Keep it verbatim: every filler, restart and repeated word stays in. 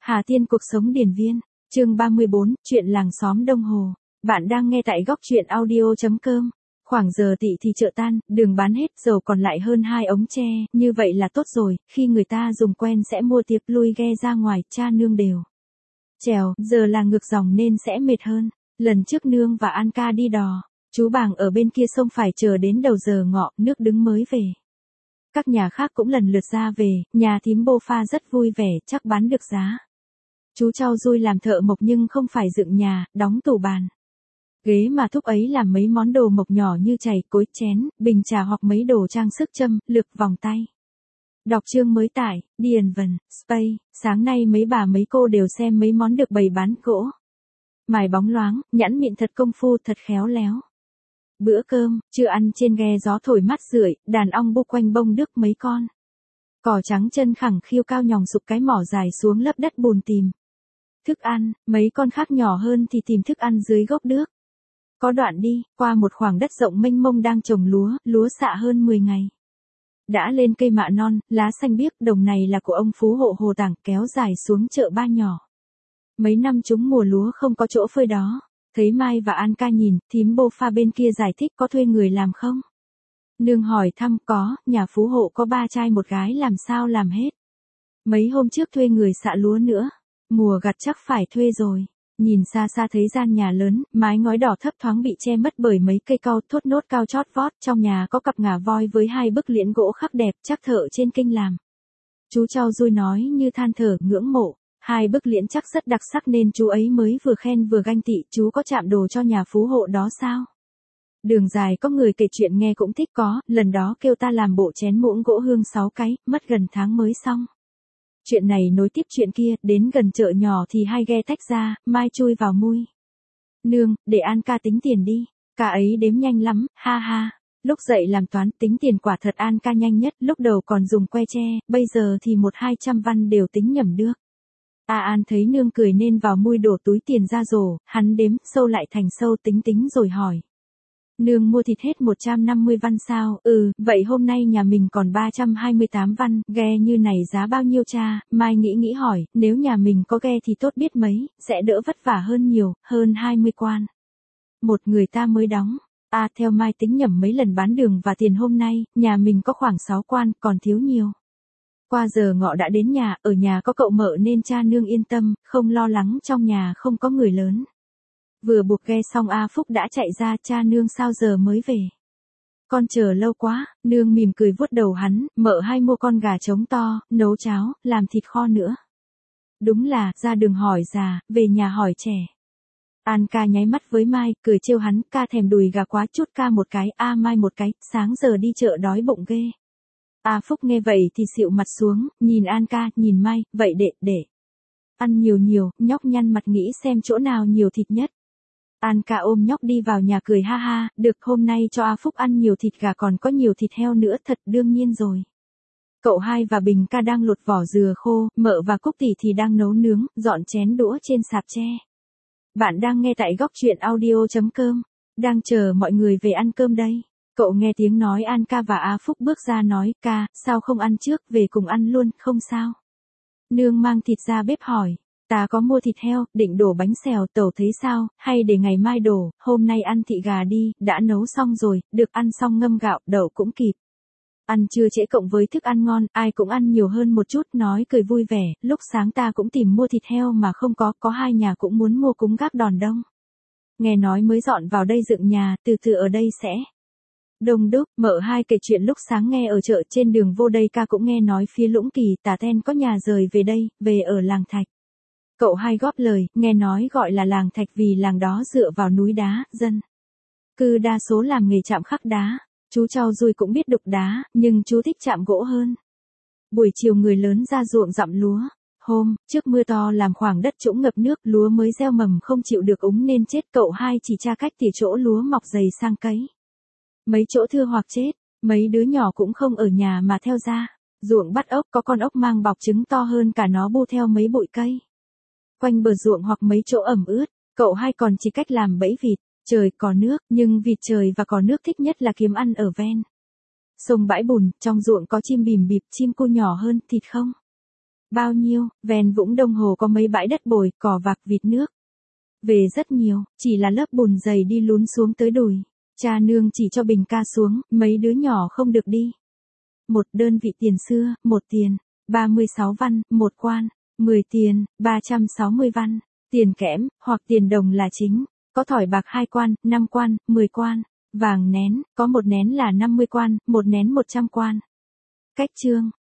Hà Tiên cuộc sống điển viên, chương ba mươi bốn, chuyện làng xóm Đông Hồ. Bạn đang nghe tại góc truyện audio.com. Khoảng giờ tị thì chợ tan, đường bán hết, dầu còn lại hơn hai ống tre, như vậy là tốt rồi, khi người ta dùng quen sẽ mua tiếp lui ghe ra ngoài, cha nương đều. Chèo, giờ là ngược dòng nên sẽ mệt hơn. Lần trước nương và An ca đi đò, chú Bàng ở bên kia sông phải chờ đến đầu giờ ngọ, nước đứng mới về. Các nhà khác cũng lần lượt ra về, nhà thím Bô Pha rất vui vẻ, chắc bán được giá. Chú Trao Dui làm thợ mộc nhưng không phải dựng nhà, đóng tủ bàn. Ghế mà thúc ấy làm mấy món đồ mộc nhỏ như chày, cối, chén, bình trà hoặc mấy đồ trang sức châm, lược, vòng tay. Đọc chương mới tải, Điền Vần, Space, sáng nay mấy bà mấy cô đều xem mấy món được bày bán gỗ. Mài bóng loáng, nhẵn mịn thật công phu, thật khéo léo. Bữa cơm, chưa ăn trên ghe gió thổi mát rượi, đàn ong bu quanh bông đức mấy con. Cỏ trắng chân khẳng khiêu cao nhòng sụp cái mỏ dài xuống lấp đất bùn tìm. Thức ăn, mấy con khác nhỏ hơn thì tìm thức ăn dưới gốc đước. Có đoạn đi, qua một khoảng đất rộng mênh mông đang trồng lúa, lúa xạ hơn mười ngày. Đã lên cây mạ non, lá xanh biếc, đồng này là của ông Phú Hộ Hồ Tảng, kéo dài xuống chợ Ba Nhỏ. Mấy năm chúng mùa lúa không có chỗ phơi đó. Thấy Mai và An ca nhìn, thím Bô Pha bên kia giải thích có thuê người làm không? Nương hỏi thăm có, nhà Phú Hộ có ba trai một gái làm sao làm hết. Mấy hôm trước thuê người xạ lúa nữa, mùa gặt chắc phải thuê rồi. Nhìn xa xa thấy gian nhà lớn, mái ngói đỏ thấp thoáng bị che mất bởi mấy cây cau thốt nốt cao chót vót, trong nhà có cặp ngà voi với hai bức liễn gỗ khắc đẹp, chắc thợ trên kinh làm. Chú Trao Dui nói như than thở, ngưỡng mộ. Hai bức liễn chắc rất đặc sắc nên chú ấy mới vừa khen vừa ganh tị, chú có chạm đồ cho nhà Phú Hộ đó sao? Đường dài có người kể chuyện nghe cũng thích có, lần đó kêu ta làm bộ chén muỗng gỗ hương sáu cái, mất gần tháng mới xong. Chuyện này nối tiếp chuyện kia, đến gần chợ nhỏ thì hai ghe tách ra, Mai chui vào mui. Nương, để An ca tính tiền đi, ca ấy đếm nhanh lắm, ha ha. Lúc dậy làm toán tính tiền quả thật An ca nhanh nhất, lúc đầu còn dùng que tre, bây giờ thì một hai trăm văn đều tính nhẩm được. A An thấy nương cười nên vào mui đổ túi tiền ra rổ, hắn đếm, sâu lại thành sâu tính tính rồi hỏi. Nương mua thịt hết một trăm năm mươi văn sao? Ừ, vậy hôm nay nhà mình còn ba trăm hai mươi tám văn, ghe như này giá bao nhiêu cha? Mai nghĩ nghĩ hỏi, nếu nhà mình có ghe thì tốt biết mấy, sẽ đỡ vất vả hơn nhiều, hơn hai mươi quan. Một người ta mới đóng. À, theo Mai tính nhẩm mấy lần bán đường và tiền hôm nay, nhà mình có khoảng sáu quan, còn thiếu nhiều. Qua giờ ngọ đã đến nhà, ở nhà có cậu mợ nên cha nương yên tâm, không lo lắng trong nhà không có người lớn. Vừa buộc ghe xong A Phúc đã chạy ra, cha nương sao giờ mới về. Con chờ lâu quá, nương mỉm cười vuốt đầu hắn, mợ hay mua con gà trống to, nấu cháo, làm thịt kho nữa. Đúng là, ra đường hỏi già, về nhà hỏi trẻ. An ca nháy mắt với Mai, cười trêu hắn, ca thèm đùi gà quá chút ca một cái, A Mai một cái, sáng giờ đi chợ đói bụng ghê. A Phúc nghe vậy thì xịu mặt xuống, nhìn An ca, nhìn Mai, vậy để, để. Ăn nhiều nhiều, nhóc nhăn mặt nghĩ xem chỗ nào nhiều thịt nhất. An ca ôm nhóc đi vào nhà cười ha ha, được hôm nay cho A Phúc ăn nhiều thịt gà còn có nhiều thịt heo nữa thật đương nhiên rồi. Cậu hai và Bình ca đang lột vỏ dừa khô, mợ và Cúc tỷ thì đang nấu nướng, dọn chén đũa trên sạp tre. Bạn đang nghe tại góc truyện audio.com, đang chờ mọi người về ăn cơm đây. Cậu nghe tiếng nói An ca và A Phúc bước ra nói, ca, sao không ăn trước, về cùng ăn luôn, không sao. Nương mang thịt ra bếp hỏi, ta có mua thịt heo, định đổ bánh xèo, tẩu thấy sao, hay để ngày mai đổ, hôm nay ăn thịt gà đi, đã nấu xong rồi, được ăn xong ngâm gạo, đậu cũng kịp. Ăn trưa trễ cộng với thức ăn ngon, ai cũng ăn nhiều hơn một chút, nói cười vui vẻ, lúc sáng ta cũng tìm mua thịt heo mà không có, có hai nhà cũng muốn mua cúng gác đòn đông. Nghe nói mới dọn vào đây dựng nhà, từ từ ở đây sẽ đông đúc. Mợ hai kể chuyện lúc sáng nghe ở chợ trên đường vô đây ca cũng nghe nói phía Lũng Kỳ Tả Then có nhà rời về đây, về ở làng Thạch. Cậu hai góp lời, nghe nói gọi là làng Thạch vì làng đó dựa vào núi đá, dân cư đa số làm nghề chạm khắc đá. Chú Trao Dui cũng biết đục đá, nhưng chú thích chạm gỗ hơn. Buổi chiều người lớn ra ruộng dặm lúa. Hôm trước mưa to làm khoảng đất trũng ngập nước, lúa mới gieo mầm không chịu được úng nên chết. Cậu hai chỉ tra cách tỉa chỗ lúa mọc dày sang cấy. Mấy chỗ thưa hoặc chết, mấy đứa nhỏ cũng không ở nhà mà theo ra. Ruộng bắt ốc, có con ốc mang bọc trứng to hơn cả nó bu theo mấy bụi cây. Quanh bờ ruộng hoặc mấy chỗ ẩm ướt, cậu hai còn chỉ cách làm bẫy vịt. Trời có nước, nhưng vịt trời và có nước thích nhất là kiếm ăn ở ven sông bãi bùn, trong ruộng có chim bìm bịp, chim cu nhỏ hơn, thịt không. Bao nhiêu, ven Vũng Đông Hồ có mấy bãi đất bồi, cỏ vạc vịt nước. Về rất nhiều, chỉ là lớp bùn dày đi lún xuống tới đùi. Cha nương chỉ cho bình ca xuống, mấy đứa nhỏ không được đi. Một đơn vị tiền xưa, một tiền, ba mươi sáu văn, một quan, mười tiền, ba trăm sáu mươi văn, tiền kẽm, hoặc tiền đồng là chính, có thỏi bạc hai quan, năm quan, mười quan, vàng nén, có một nén là năm mươi quan, một nén một trăm quan. Cách chương